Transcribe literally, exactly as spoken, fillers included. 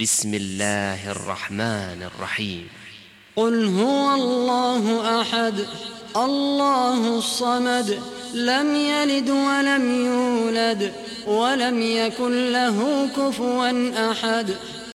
بسم الله الرحمن الرحيم. قل هو الله أحد الله الصمد لم يلد ولم يولد ولم يكن له كفوا أحد.